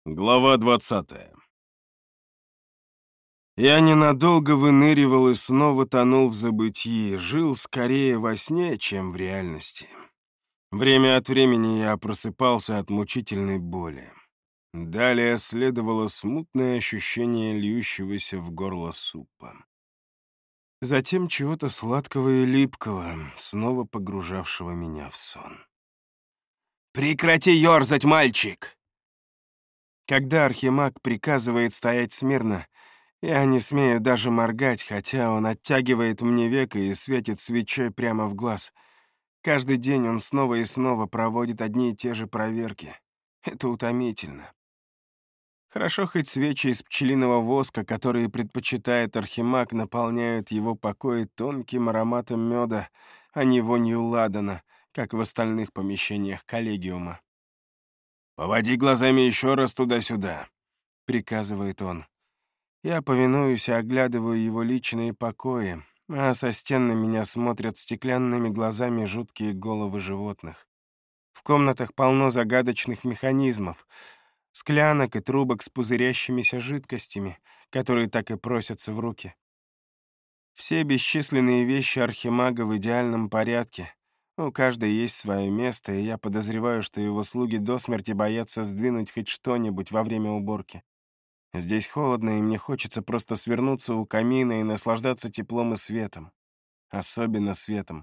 Глава 20. Я ненадолго выныривал и снова тонул в забытии, жил скорее во сне, чем в реальности. Время от времени я просыпался от мучительной боли. Далее следовало смутное ощущение льющегося в горло супа. Затем чего-то сладкого и липкого, снова погружавшего меня в сон. «Прекрати ерзать, мальчик!» Когда архимаг приказывает стоять смирно, я не смею даже моргать, хотя он оттягивает мне веко и светит свечой прямо в глаз. Каждый день он снова и снова проводит одни и те же проверки. Это утомительно. Хорошо, хоть свечи из пчелиного воска, которые предпочитает архимаг, наполняют его покои тонким ароматом меда, а не вонью ладана, как в остальных помещениях коллегиума. «Поводи глазами еще раз туда-сюда», — приказывает он. Я повинуюсь и оглядываю его личные покои, а со стен на меня смотрят стеклянными глазами жуткие головы животных. В комнатах полно загадочных механизмов, склянок и трубок с пузырящимися жидкостями, которые так и просятся в руки. Все бесчисленные вещи архимага в идеальном порядке. У каждой есть свое место, и я подозреваю, что его слуги до смерти боятся сдвинуть хоть что-нибудь во время уборки. Здесь холодно, и мне хочется просто свернуться у камина и наслаждаться теплом и светом. Особенно светом.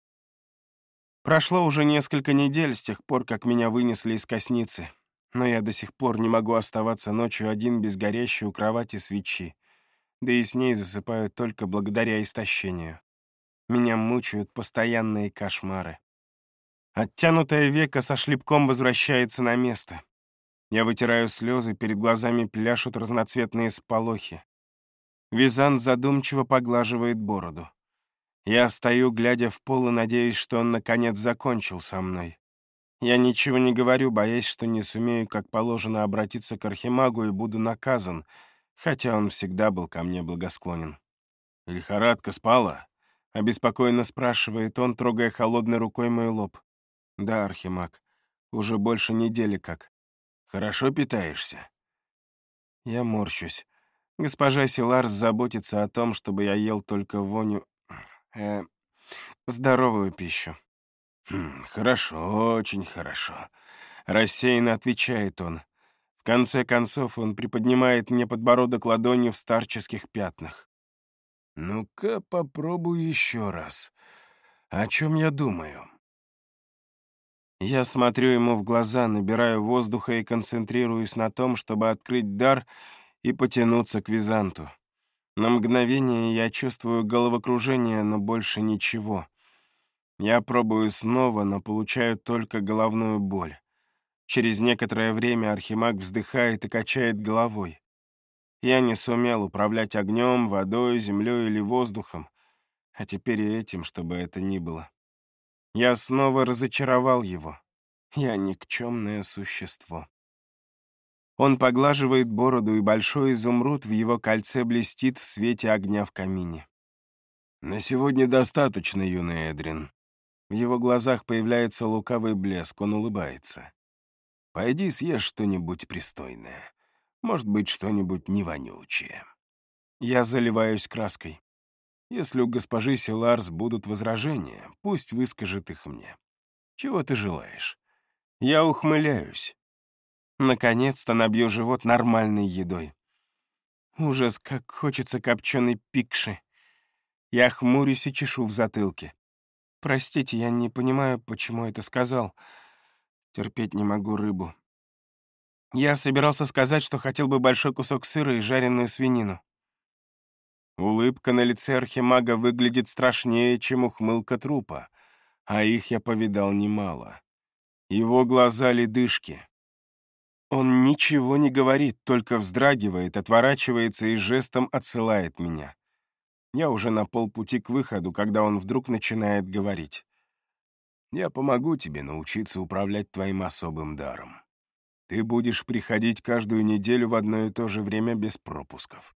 Прошло уже несколько недель с тех пор, как меня вынесли из косницы, но я до сих пор не могу оставаться ночью один без горящей у кровати свечи, да и с ней засыпаю только благодаря истощению. Меня мучают постоянные кошмары. Оттянутое веко со шлепком возвращается на место. Я вытираю слезы, перед глазами пляшут разноцветные сполохи. Визант задумчиво поглаживает бороду. Я стою, глядя в пол, и надеюсь, что он, наконец, закончил со мной. Я ничего не говорю, боясь, что не сумею, как положено, обратиться к архимагу и буду наказан, хотя он всегда был ко мне благосклонен. «Лихорадка спала?» — обеспокоенно спрашивает он, трогая холодной рукой мой лоб. «Да, архимаг, уже больше недели как. Хорошо питаешься?» Я морщусь. Госпожа Силарс заботится о том, чтобы я ел только здоровую пищу. Хорошо, очень хорошо», — рассеянно отвечает он. В конце концов он приподнимает мне подбородок ладонью в старческих пятнах. «Ну-ка, попробуй еще раз. О чем я думаю?» Я смотрю ему в глаза, набираю воздуха и концентрируюсь на том, чтобы открыть дар и потянуться к Византу. На мгновение я чувствую головокружение, но больше ничего. Я пробую снова, но получаю только головную боль. Через некоторое время архимаг вздыхает и качает головой. Я не сумел управлять огнем, водой, землей или воздухом, а теперь и этим, чтобы это ни было. Я снова разочаровал его. Я никчемное существо. Он поглаживает бороду, и большой изумруд в его кольце блестит в свете огня в камине. «На сегодня достаточно, юный Эдрин». В его глазах появляется лукавый блеск, он улыбается. «Пойди съешь что-нибудь пристойное. Может быть, что-нибудь не вонючее». Я заливаюсь краской. Если у госпожи Силарс будут возражения, пусть выскажет их мне. Чего ты желаешь? Я ухмыляюсь. Наконец-то набью живот нормальной едой. Ужас, как хочется копченой пикши. Я хмурюсь и чешу в затылке. Простите, я не понимаю, почему это сказал. Терпеть не могу рыбу. Я собирался сказать, что хотел бы большой кусок сыра и жареную свинину. Улыбка на лице архимага выглядит страшнее, чем ухмылка трупа, а их я повидал немало. Его глаза — ледышки. Он ничего не говорит, только вздрагивает, отворачивается и жестом отсылает меня. Я уже на полпути к выходу, когда он вдруг начинает говорить. «Я помогу тебе научиться управлять твоим особым даром. Ты будешь приходить каждую неделю в одно и то же время без пропусков».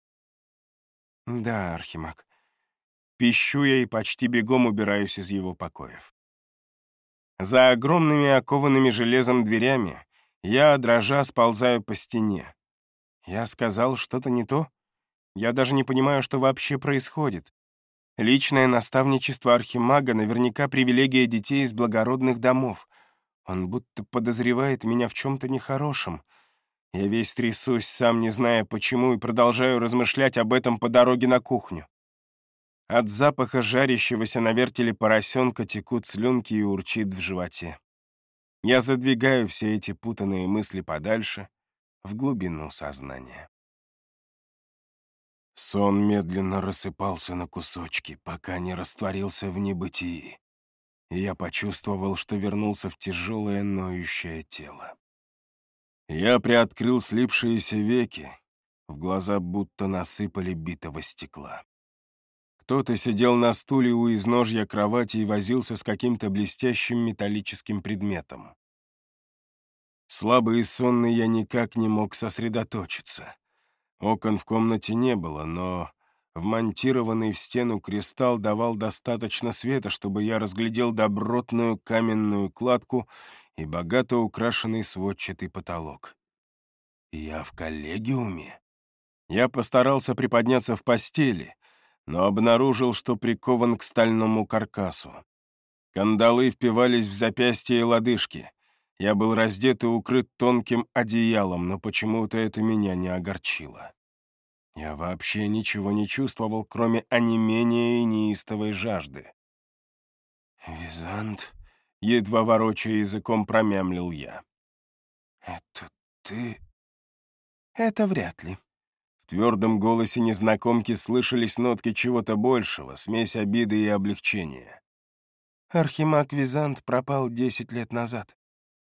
«Да, архимаг». Пищу я и почти бегом убираюсь из его покоев. За огромными окованными железом дверями Я, дрожа, сползаю по стене. Я сказал что-то не то? Я даже не понимаю, что вообще происходит. Личное наставничество архимага наверняка привилегия детей из благородных домов. Он будто подозревает меня в чем-то нехорошем. Я весь трясусь, сам не зная почему, и продолжаю размышлять об этом по дороге на кухню. От запаха жарящегося на вертеле поросенка текут слюнки и урчит в животе. Я задвигаю все эти путанные мысли подальше, в глубину сознания. Сон медленно рассыпался на кусочки, пока не растворился в небытии, и я почувствовал, что вернулся в тяжелое ноющее тело. Я приоткрыл слипшиеся веки, в глаза будто насыпали битого стекла. Кто-то сидел на стуле у изножья кровати и возился с каким-то блестящим металлическим предметом. Слабый и сонный я никак не мог сосредоточиться. Окон в комнате не было, но вмонтированный в стену кристалл давал достаточно света, чтобы я разглядел добротную каменную кладку и богато украшенный сводчатый потолок. Я в коллегиуме? Я постарался приподняться в постели, но обнаружил, что прикован к стальному каркасу. Кандалы впивались в запястья и лодыжки. Я был раздет и укрыт тонким одеялом, но почему-то это меня не огорчило. Я вообще ничего не чувствовал, кроме онемения и неистовой жажды. «Визант», — едва ворочая языком, промямлил я. «Это ты?» «Это вряд ли». В твердом голосе незнакомки слышались нотки чего-то большего, смесь обиды и облегчения. «Архимаг Визант пропал 10 лет назад.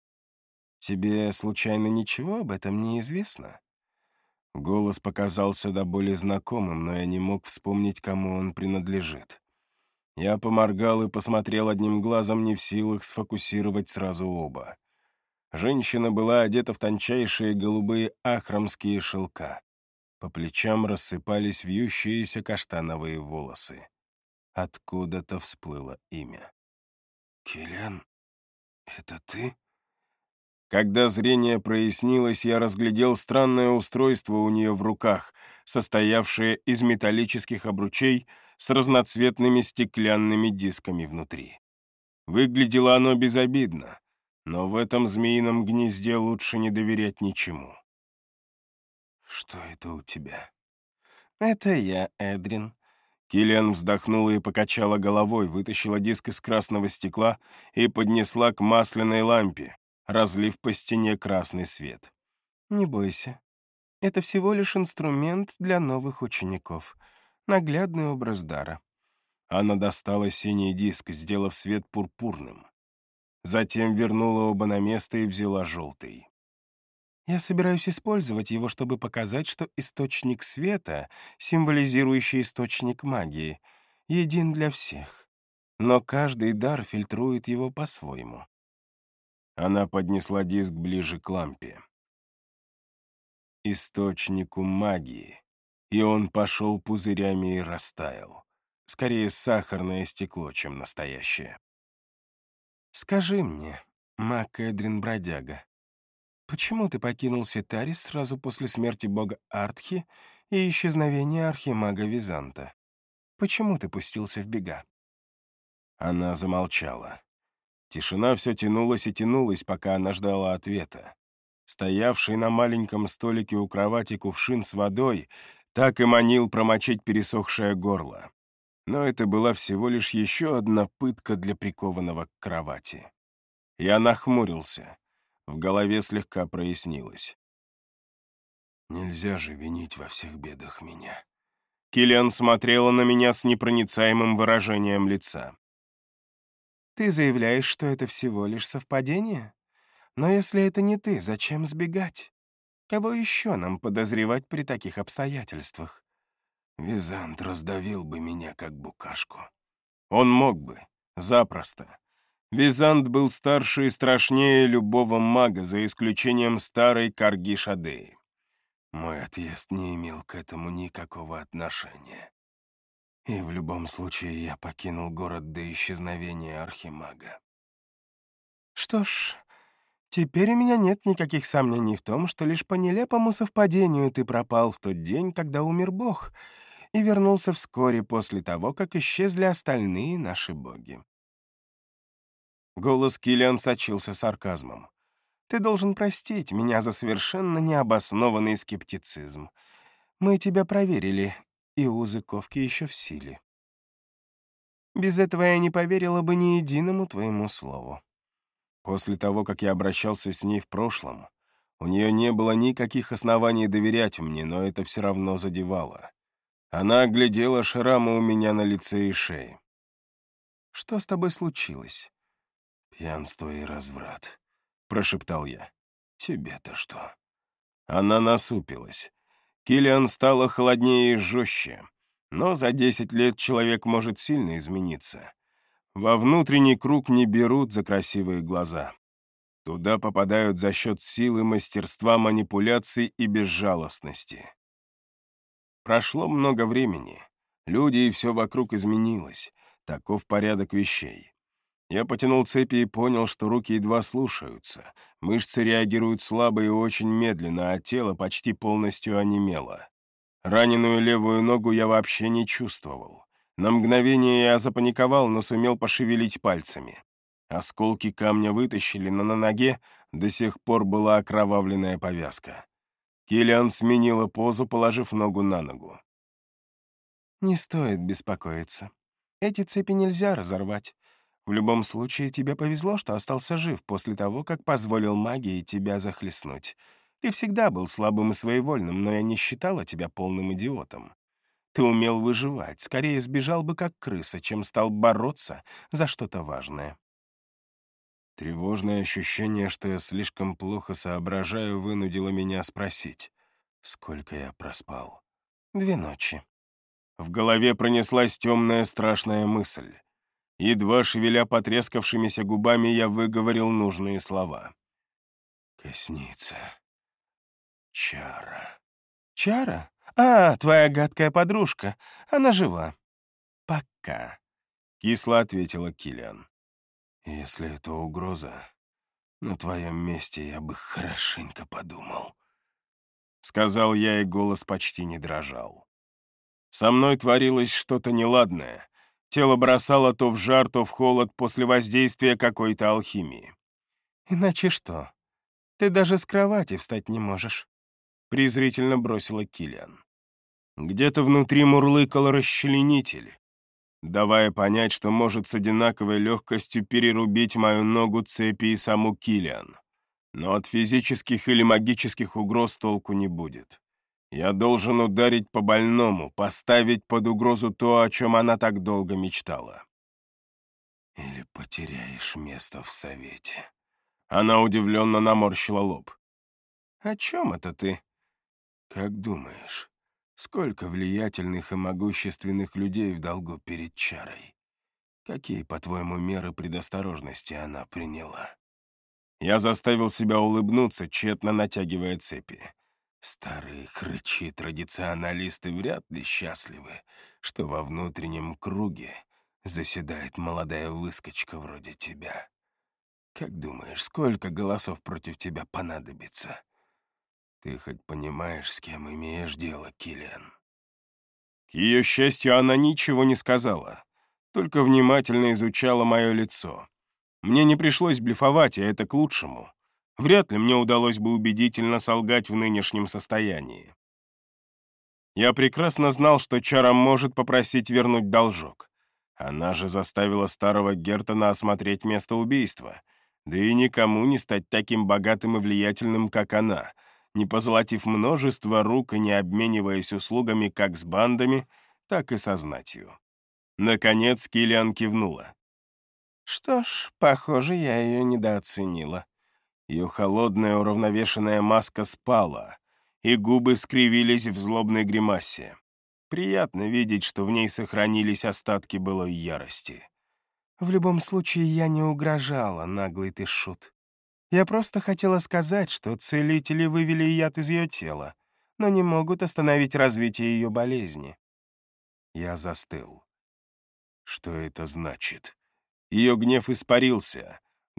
Тебе, случайно, ничего об этом не известно?» Голос показался до боли знакомым, но я не мог вспомнить, кому он принадлежит. Я поморгал и посмотрел одним глазом, не в силах сфокусировать сразу оба. Женщина была одета в тончайшие голубые ахромские шелка. По плечам рассыпались вьющиеся каштановые волосы. Откуда-то всплыло имя. «Киллиан, это ты?» Когда зрение прояснилось, я разглядел странное устройство у нее в руках, состоявшее из металлических обручей с разноцветными стеклянными дисками внутри. Выглядело оно безобидно, но в этом змеином гнезде лучше не доверять ничему. «Что это у тебя?» «Это я, Эдрин». Киллиан вздохнула и покачала головой, вытащила диск из красного стекла и поднесла к масляной лампе, разлив по стене красный свет. «Не бойся. Это всего лишь инструмент для новых учеников. Наглядный образ дара». Она достала синий диск, сделав свет пурпурным. Затем вернула оба на место и взяла желтый. «Я собираюсь использовать его, чтобы показать, что источник света, символизирующий источник магии, един для всех. Но каждый дар фильтрует его по-своему». Она поднесла диск ближе к лампе. Источнику магии. И он пошел пузырями и растаял. Скорее сахарное стекло, чем настоящее. «Скажи мне, маг Эдрин-бродяга, почему ты покинул Ситарис сразу после смерти бога Артхи и исчезновения архимага Византа? Почему ты пустился в бега?» Она замолчала. Тишина все тянулась и тянулась, пока она ждала ответа. Стоявший на маленьком столике у кровати кувшин с водой так и манил промочить пересохшее горло. Но это была всего лишь еще одна пытка для прикованного к кровати. Я нахмурился. В голове слегка прояснилось. «Нельзя же винить во всех бедах меня». Киллиан смотрела на меня с непроницаемым выражением лица. «Ты заявляешь, что это всего лишь совпадение? Но если это не ты, зачем сбегать? Кого еще нам подозревать при таких обстоятельствах?» Визант раздавил бы меня, как букашку. Он мог бы, запросто. Визант был старше и страшнее любого мага, за исключением старой Карги Шадеи. Мой отъезд не имел к этому никакого отношения. И в любом случае я покинул город до исчезновения архимага. Что ж, Теперь у меня нет никаких сомнений в том, что лишь по нелепому совпадению ты пропал в тот день, когда умер Бог, и вернулся вскоре после того, как исчезли остальные наши боги». Голос Киллиан сочился сарказмом. «Ты должен простить меня за совершенно необоснованный скептицизм. Мы тебя проверили, и узы ковки еще в силе. Без этого я не поверила бы ни единому твоему слову». После того, как я обращался с ней в прошлом, у нее не было никаких оснований доверять мне, но это все равно задевало. Она оглядела шрамы у меня на лице и шее. «Что с тобой случилось?» «Пьянство и разврат», — прошептал я. «Тебе-то что?» Она насупилась. Киллиан стала холоднее и жестче, но за 10 лет человек может сильно измениться. Во внутренний круг не берут за красивые глаза. Туда попадают за счет силы, мастерства, манипуляций и безжалостности. Прошло много времени. Люди и все вокруг изменилось. Таков порядок вещей. Я потянул цепи и понял, что руки едва слушаются. Мышцы реагируют слабо и очень медленно, а тело почти полностью онемело. Раненую левую ногу я вообще не чувствовал. На мгновение я запаниковал, но сумел пошевелить пальцами. Осколки камня вытащили, но на ноге до сих пор была окровавленная повязка. Киллиан сменила позу, положив ногу на ногу. «Не стоит беспокоиться. Эти цепи нельзя разорвать. В любом случае, тебе повезло, что остался жив после того, как позволил магии тебя захлестнуть. Ты всегда был слабым и своевольным, но я не считала тебя полным идиотом. Ты умел выживать, скорее сбежал бы как крыса, чем стал бороться за что-то важное». Тревожное ощущение, что я слишком плохо соображаю, вынудило меня спросить, сколько я проспал. 2 ночи. В голове пронеслась темная страшная мысль. Едва шевеля потрескавшимися губами, я выговорил нужные слова. «Косница. Чара». «Чара? А, твоя гадкая подружка. Она жива». «Пока», — кисло ответила Киллиан. «Если это угроза, на твоем месте я бы хорошенько подумал», — сказал я, и голос почти не дрожал. Со мной творилось что-то неладное. Тело бросало то в жар, то в холод после воздействия какой-то алхимии. «Иначе что? Ты даже с кровати встать не можешь», — презрительно бросила Киллиан. Где-то внутри мурлыкал расчленитель, давая понять, что может с одинаковой легкостью перерубить мою ногу, цепи и саму Киллиан. Но от физических или магических угроз толку не будет. Я должен ударить по больному, поставить под угрозу то, о чем она так долго мечтала. «Или потеряешь место в совете». Она удивленно наморщила лоб. «О чем это ты?» «Как думаешь, сколько влиятельных и могущественных людей в долгу перед чарой? Какие, по-твоему, меры предосторожности она приняла?» Я заставил себя улыбнуться, тщетно натягивая цепи. Старые хрычи-традиционалисты вряд ли счастливы, что во внутреннем круге заседает молодая выскочка вроде тебя. Как думаешь, сколько голосов против тебя понадобится? Ты хоть понимаешь, с кем имеешь дело, Киллиан?» К ее счастью, она ничего не сказала, только внимательно изучала мое лицо. Мне не пришлось блефовать, а это к лучшему. Вряд ли мне удалось бы убедительно солгать в нынешнем состоянии. Я прекрасно знал, что Чара может попросить вернуть должок. Она же заставила старого Гертона осмотреть место убийства, да и никому не стать таким богатым и влиятельным, как она, не позолотив множество рук и не обмениваясь услугами как с бандами, так и со знатью. Наконец Киллиан кивнула. Что ж, похоже, я ее недооценила. Ее холодная уравновешенная маска спала, и губы скривились в злобной гримасе. Приятно видеть, что в ней сохранились остатки былой ярости. В любом случае, я не угрожала, наглый ты шут. Я просто хотела сказать, что целители вывели яд из ее тела, но не могут остановить развитие ее болезни. Я застыл. Что это значит? Ее гнев испарился.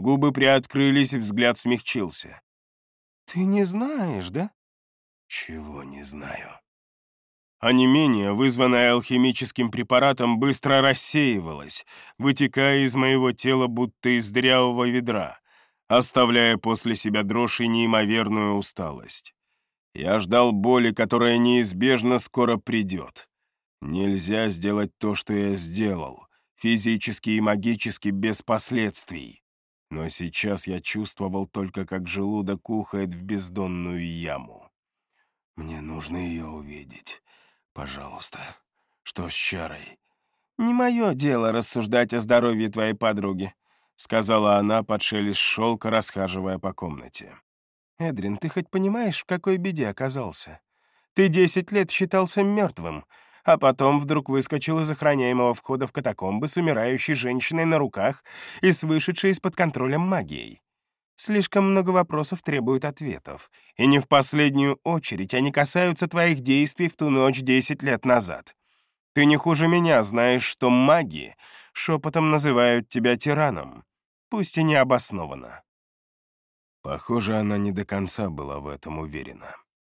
Губы приоткрылись, и взгляд смягчился. «Ты не знаешь, да?» «Чего не знаю?» Онемение, вызванное алхимическим препаратом, быстро рассеивалось, вытекая из моего тела будто из дырявого ведра, оставляя после себя дрожь и неимоверную усталость. Я ждал боли, которая неизбежно скоро придет. Нельзя сделать то, что я сделал, физически и магически без последствий. Но сейчас я чувствовал только, как желудок ухает в бездонную яму. Мне нужно ее увидеть. Пожалуйста. Что с чарой? «Не мое дело рассуждать о здоровье твоей подруги», — сказала она под шелест шелка, расхаживая по комнате. «Эдрин, ты хоть понимаешь, в какой беде оказался? Ты 10 лет считался мертвым, а потом вдруг выскочил из охраняемого входа в катакомбы с умирающей женщиной на руках и с вышедшей из-под контроля магией. Слишком много вопросов требуют ответов, и не в последнюю очередь они касаются твоих действий в ту ночь 10 лет назад. Ты не хуже меня знаешь, что маги шепотом называют тебя тираном, пусть и необоснованно». Похоже, она не до конца была в этом уверена.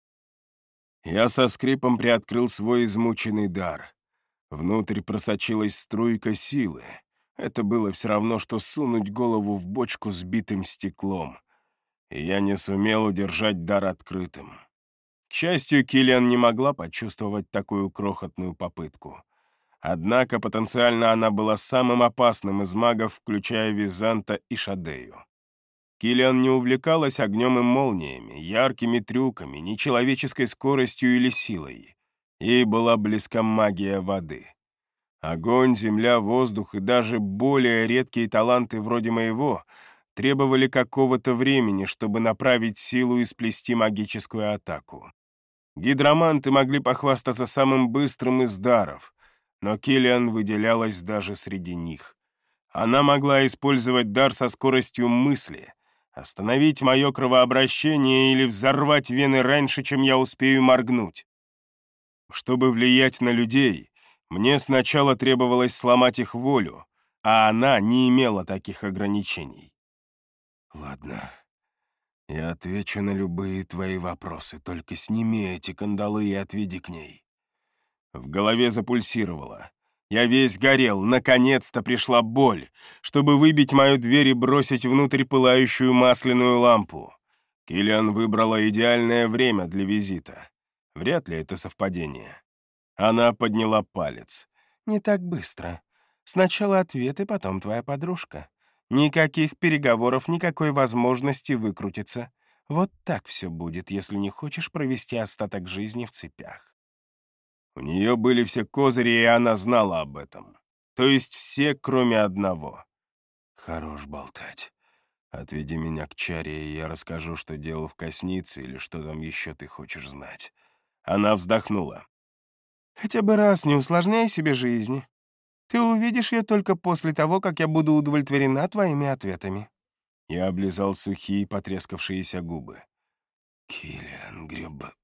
Я со скрипом приоткрыл свой измученный дар. Внутрь просочилась струйка силы. Это было все равно, что сунуть голову в бочку с битым стеклом. И я не сумел удержать дар открытым. К счастью, Киллиан не могла почувствовать такую крохотную попытку. Однако потенциально она была самым опасным из магов, включая Византа и Шадею. Киллиан не увлекалась огнем и молниями, яркими трюками, нечеловеческой скоростью или силой. Ей была близка магия воды. Огонь, земля, воздух и даже более редкие таланты вроде моего требовали какого-то времени, чтобы направить силу и сплести магическую атаку. Гидроманты могли похвастаться самым быстрым из даров, но Киллиан выделялась даже среди них. Она могла использовать дар со скоростью мысли, остановить мое кровообращение или взорвать вены раньше, чем я успею моргнуть. Чтобы влиять на людей, мне сначала требовалось сломать их волю, а она не имела таких ограничений. Ладно, я отвечу на любые твои вопросы, только сними эти кандалы и отведи к ней. В голове запульсировало. Я весь горел, наконец-то пришла боль, чтобы выбить мою дверь и бросить внутрь пылающую масляную лампу. Киллиан выбрала идеальное время для визита. Вряд ли это совпадение. Она подняла палец. «Не так быстро. Сначала ответы, потом твоя подружка. Никаких переговоров, никакой возможности выкрутиться. Вот так все будет, если не хочешь провести остаток жизни в цепях». У нее были все козыри, и она знала об этом. То есть все, кроме одного. Хорош болтать. Отведи меня к чаре, и я расскажу, что делал в коснице, или что там еще ты хочешь знать. Она вздохнула. «Хотя бы раз не усложняй себе жизнь. Ты увидишь ее только после того, как я буду удовлетворена твоими ответами». Я облизал сухие потрескавшиеся губы. Киллиан, грёба...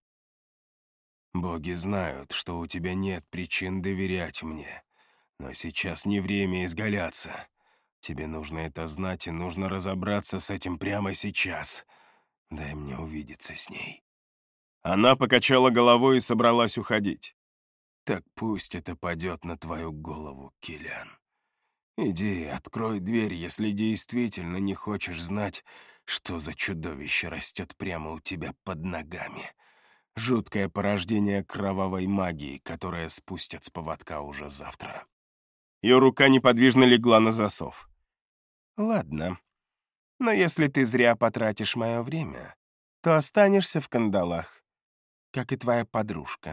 Боги знают, что у тебя нет причин доверять мне. Но сейчас не время изгаляться. Тебе нужно это знать, и нужно разобраться с этим прямо сейчас. Дай мне увидеться с ней». Она покачала головой и собралась уходить. «Так пусть это падет на твою голову, Киллиан. Иди, открой дверь, если действительно не хочешь знать, что за чудовище растет прямо у тебя под ногами. Жуткое порождение кровавой магии, которое спустят с поводка уже завтра». Ее рука неподвижно легла на засов. «Ладно, но если ты зря потратишь мое время, то останешься в кандалах, как и твоя подружка».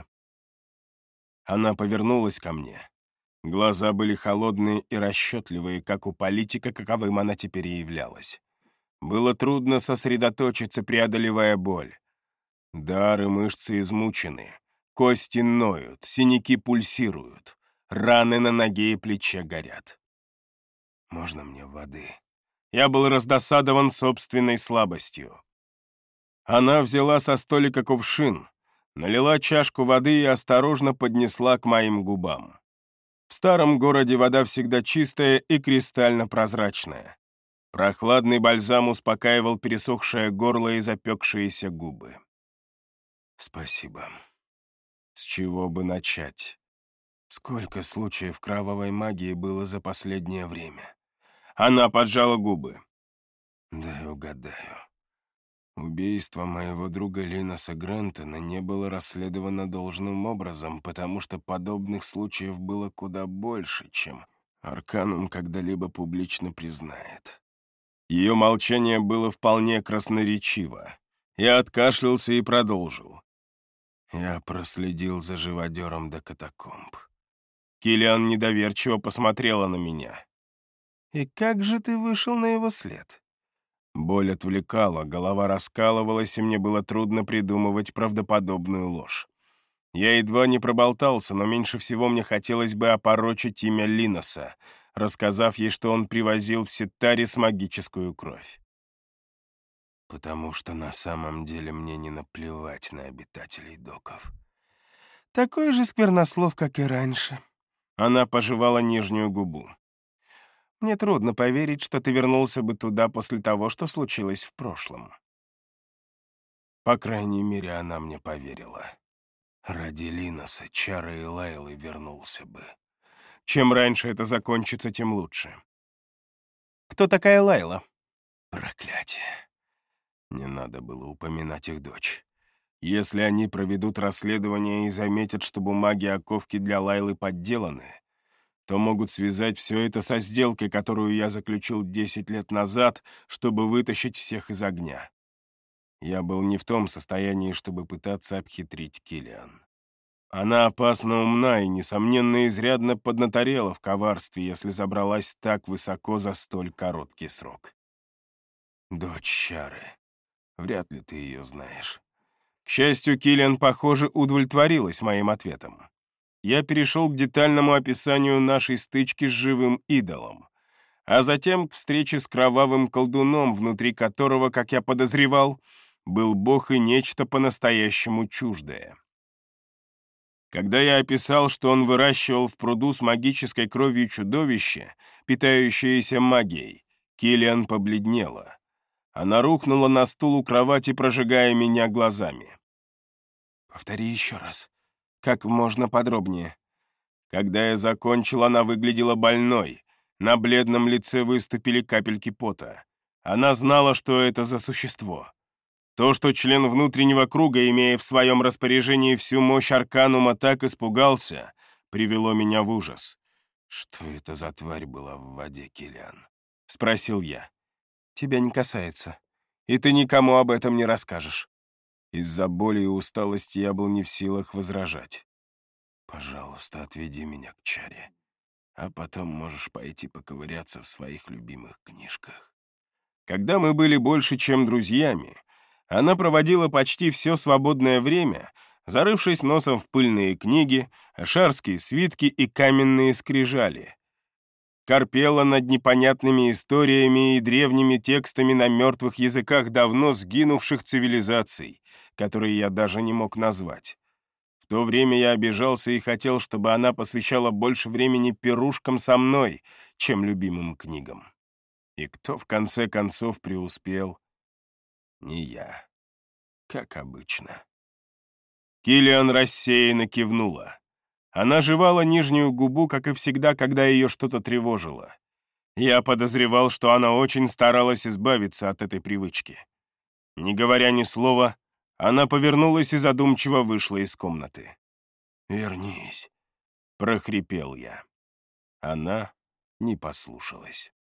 Она повернулась ко мне. Глаза были холодные и расчетливые, как у политика, каковым она теперь и являлась. Было трудно сосредоточиться, преодолевая боль. Дар и мышцы измучены, кости ноют, синяки пульсируют, раны на ноге и плече горят. «Можно мне воды?» Я был раздосадован собственной слабостью. Она взяла со столика кувшин, налила чашку воды и осторожно поднесла к моим губам. В старом городе вода всегда чистая и кристально прозрачная. Прохладный бальзам успокаивал пересохшее горло и запекшиеся губы. «Спасибо. С чего бы начать? Сколько случаев кровавой магии было за последнее время?» Она поджала губы. «Дай угадаю. Убийство моего друга Линаса Грентона не было расследовано должным образом, потому что подобных случаев было куда больше, чем Арканум когда-либо публично признает». Ее молчание было вполне красноречиво. Я откашлялся и продолжил. Я проследил за живодером до катакомб. Киллиан недоверчиво посмотрела на меня. «И как же ты вышел на его след?» Боль отвлекала, голова раскалывалась, и мне было трудно придумывать правдоподобную ложь. Я едва не проболтался, но меньше всего мне хотелось бы опорочить имя Линаса, рассказав ей, что он привозил в Сеттарис магическую кровь. Потому что на самом деле мне не наплевать на обитателей доков. Такой же сквернослов, как и раньше. Она пожевала нижнюю губу. Мне трудно поверить, что ты вернулся бы туда после того, что случилось в прошлом. По крайней мере, она мне поверила. Ради Линаса, Чары и Лайлы вернулся бы. Чем раньше это закончится, тем лучше. Кто такая Лайла? Проклятие. Не надо было упоминать их дочь. Если они проведут расследование и заметят, что бумаги о ковке для Лайлы подделаны, то могут связать все это со сделкой, которую я заключил 10 лет назад, чтобы вытащить всех из огня. Я был не в том состоянии, чтобы пытаться обхитрить Киллиан. Она опасно умна и, несомненно, изрядно поднаторела в коварстве, если забралась так высоко за столь короткий срок. Дочь Чары. Вряд ли ты ее знаешь. К счастью, Киллиан, похоже, удовлетворилась моим ответом. Я перешел к детальному описанию нашей стычки с живым идолом, а затем к встрече с кровавым колдуном, внутри которого, как я подозревал, был бог и нечто по-настоящему чуждое. Когда я описал, что он выращивал в пруду с магической кровью чудовище, питающееся магией, Киллиан побледнела. Она рухнула на стул у кровати, прожигая меня глазами. «Повтори еще раз. Как можно подробнее». Когда я закончил, она выглядела больной. На бледном лице выступили капельки пота. Она знала, что это за существо. То, что член внутреннего круга, имея в своем распоряжении всю мощь Арканума, так испугался, привело меня в ужас. «Что это за тварь была в воде, Киллиан?» — спросил я. «Тебя не касается, и ты никому об этом не расскажешь». Из-за боли и усталости я был не в силах возражать. «Пожалуйста, отведи меня к Чаре, а потом можешь пойти поковыряться в своих любимых книжках». Когда мы были больше, чем друзьями, она проводила почти все свободное время, зарывшись носом в пыльные книги, ашарские свитки и каменные скрижали. Корпела над непонятными историями и древними текстами на мертвых языках давно сгинувших цивилизаций, которые я даже не мог назвать. В то время я обижался и хотел, чтобы она посвящала больше времени пирушкам со мной, чем любимым книгам. И кто в конце концов преуспел? Не я. Как обычно. Киллиан рассеянно кивнула. Она жевала нижнюю губу, как и всегда, когда ее что-то тревожило. Я подозревал, что она очень старалась избавиться от этой привычки. Не говоря ни слова, она повернулась и задумчиво вышла из комнаты. «Вернись», — прохрипел я. Она не послушалась.